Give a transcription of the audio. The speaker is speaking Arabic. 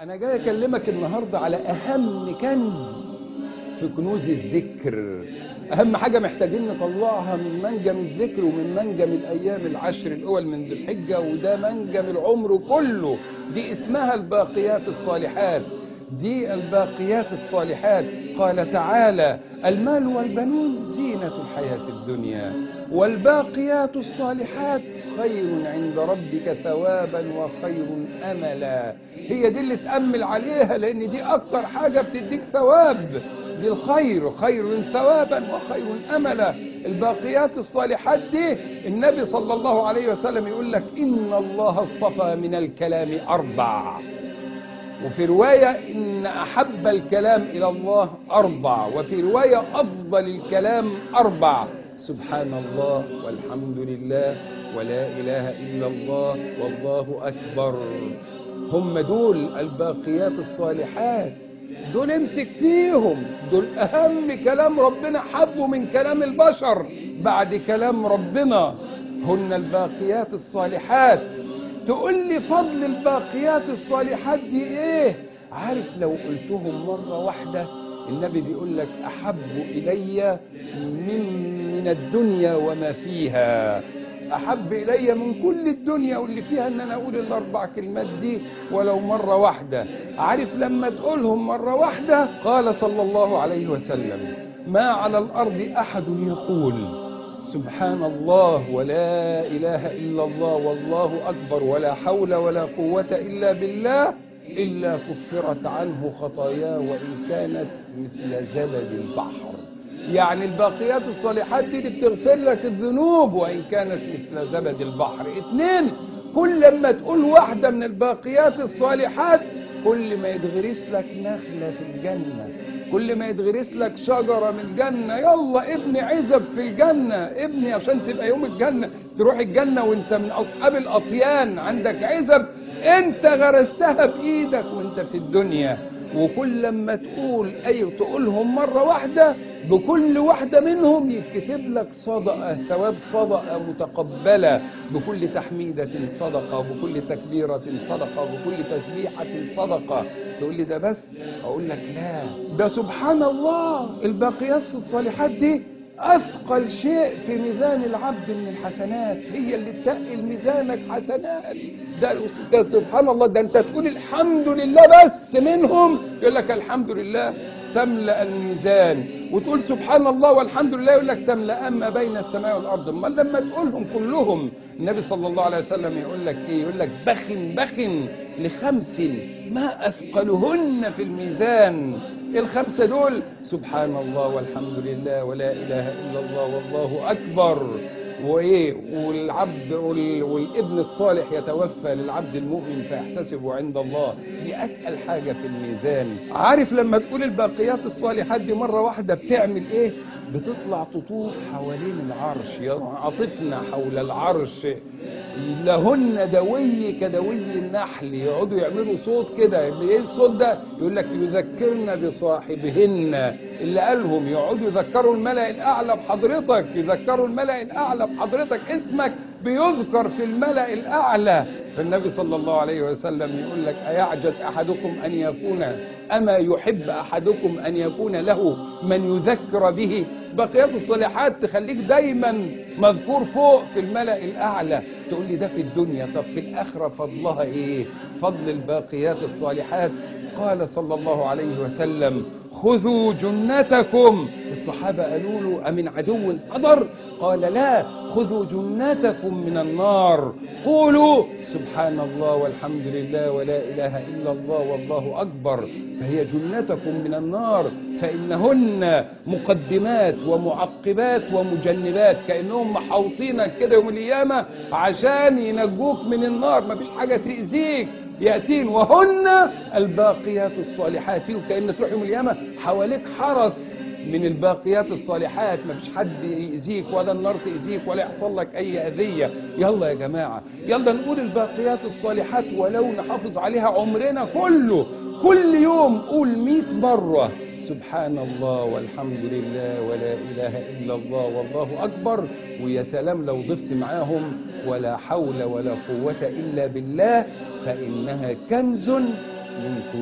أنا جاي أكلمك النهاردة على أهم كنز في كنوز الذكر. أهم حاجة محتاجين نطلعها من منجم الذكر ومن منجم الأيام العشر الأول من ذي الحجة، وده منجم العمر كله. دي اسمها الباقيات الصالحات. دي الباقيات الصالحات. قال تعالى: المال والبنون زينة الحياة الدنيا والباقيات الصالحات خير عند ربك ثوابا وخير أملا. هي دي اللي تأمل عليها، لأن دي أكتر حاجة بتديك ثواب. دي الخير، خير ثوابا وخير أملا. الباقيات الصالحات دي النبي صلى الله عليه وسلم يقول لك: إن الله اصطفى من الكلام 4، وفي رواية إن أحب الكلام إلى الله 4، وفي رواية أفضل الكلام 4: سبحان الله والحمد لله ولا إله إلا الله والله أكبر. هم دول الباقيات الصالحات، دول امسك فيهم، دول أهم كلام ربنا حبه من كلام البشر بعد كلام ربنا. هن الباقيات الصالحات. تقول لي فضل الباقيات الصالحات دي ايه؟ عارف لو قلتهم مرة واحدة، النبي بيقول لك: أحب إلي من الدنيا وما فيها. أحب إلي من كل الدنيا واللي فيها ان انا اقول ال4 كلمات دي ولو مرة واحدة. عارف لما تقولهم مرة واحدة، قال صلى الله عليه وسلم: ما على الأرض أحد يقول سبحان الله ولا إله إلا الله والله أكبر ولا حول ولا قوة إلا بالله إلا كفرت عنه خطاياه وإن كانت مثل زبد البحر. يعني الباقيات الصالحات دي بتغفر لك الذنوب وإن كانت مثل زبد البحر. 2، كل ما تقول واحدة من الباقيات الصالحات كل ما يتغرس لك نخلة في الجنة، كل ما يتغرس لك شجرة من الجنة. يلا ابني عزب في الجنة، ابني عشان تبقى يوم الجنة تروح الجنة وانت من أصحاب الأطيان، عندك عزب انت غرستها بإيدك وانت في الدنيا. وكل لما تقولهم مرة واحدة، بكل واحدة منهم يتكتب لك صدقة، ثواب صدقة متقبلة، بكل تحميدة صدقة وبكل تكبيرة صدقة وبكل تسبيحة صدقة. تقول لي ده بس؟ أقول لك لا، ده سبحان الله الباقيات الصالحات دي أثقل شيء في ميزان العبد من الحسنات، هي اللي تقل ميزانك حسنات. ده سبحان الله، ده أنت تقول الحمد لله بس منهم يقول لك الحمد لله تملأ الميزان، وتقول سبحان الله والحمد لله يقول لك تملأ ما بين السماء والأرض. امال لما تقولهم كلهم، النبي صلى الله عليه وسلم يقول لك إيه؟ يقول لك: بخن ل5 ما أثقلهن في الميزان. ال5 دول: سبحان الله والحمد لله ولا إله إلا الله والله أكبر. وإيه؟ والعبد والابن الصالح يتوفى للعبد المؤمن فيحتسب عند الله. دي أتقل حاجة في الميزان. عارف لما تقول الباقيات الصالحات دي مرة واحدة بتعمل إيه؟ بتطلع تطوف حوالين العرش، يعطفن حول العرش، لهن دوي كدوي النحل. يقعدوا يعملوا صوت كده. ايه الصوت ده؟ يقول لك: يذكرن بصاحبهن. اللي قالهم يقعدوا يذكروا الملأ الأعلى بحضرتك، يذكروا الملأ الأعلى بحضرتك، اسمك بيذكر في الملأ الأعلى. فالنبي صلى الله عليه وسلم يقول لك: أيعجز أحدكم أن يكون أما يحب أحدكم أن يكون له من يذكر به؟ بقيات الصالحات تخليك دايما مذكور فوق في الملأ الأعلى. تقول لي ده في الدنيا، طب في الآخرة فضلها إيه؟ فضل الباقيات الصالحات. قال صلى الله عليه وسلم: خذوا جنتكم. الصحابة قالوا له: أمن عدو حضر؟ قال: لا، خذوا جنتكم من النار. قولوا سبحان الله والحمد لله ولا إله إلا الله والله أكبر. فهي جنتكم من النار، فإنهن مقدمات ومعقبات ومجنبات، كأنهم محوطينك كده يوم القيامة عشان ينجوك من النار، مفيش حاجة تأذيك. يأتين وهن الباقيات الصالحات، وكأن تروح يوم القيامة حواليك حرس من الباقيات الصالحات، مفيش حد يأذيك ولا النار تأذيك ولا يحصل لك أي أذية. يلا يا جماعة، يلا نقول الباقيات الصالحات ولو نحافظ عليها عمرنا كله. كل يوم قول 100 مرة سبحان الله والحمد لله ولا إله إلا الله والله أكبر. ويا سلام لو ضفت معاهم ولا حول ولا قوة إلا بالله، فإنها كنز من